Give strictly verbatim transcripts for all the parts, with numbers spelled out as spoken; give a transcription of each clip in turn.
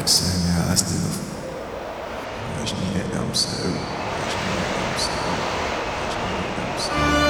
tak jsem já styl. Vážně jedám se, vážně jedám se, vážně jedám se.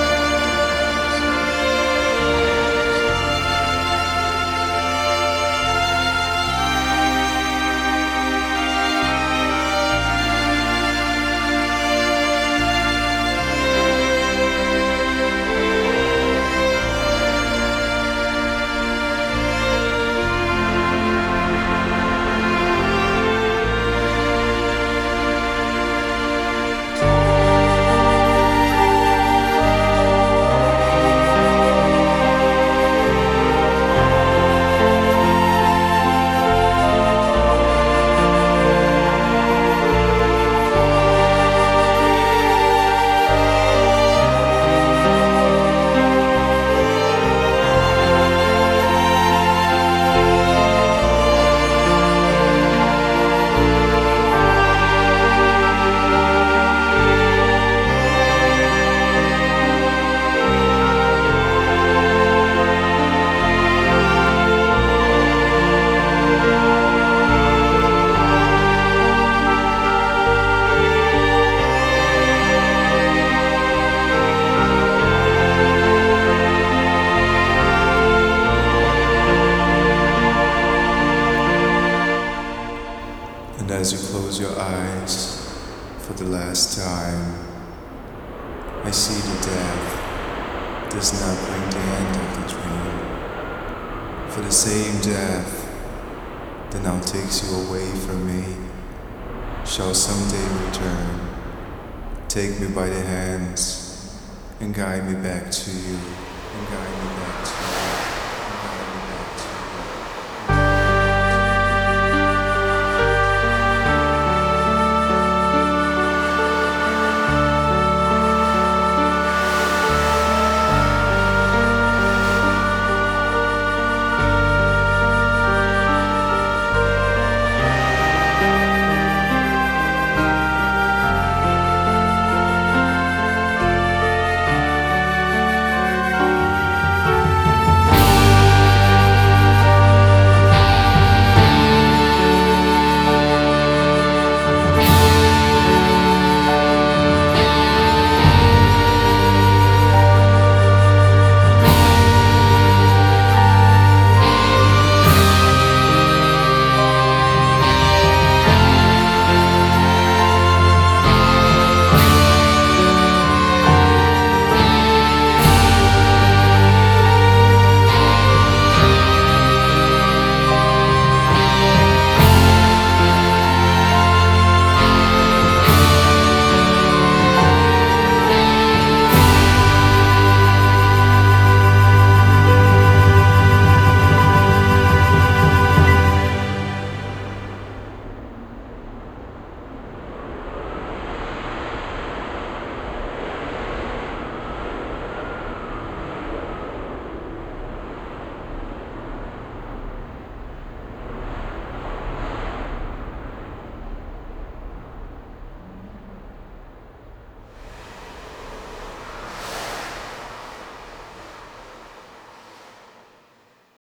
And as you close your eyes for the last time, I see the death does not bring the end of the dream. For the same death that now takes you away from me shall someday return, take me by the hands and guide me back to you, and guide me back to you.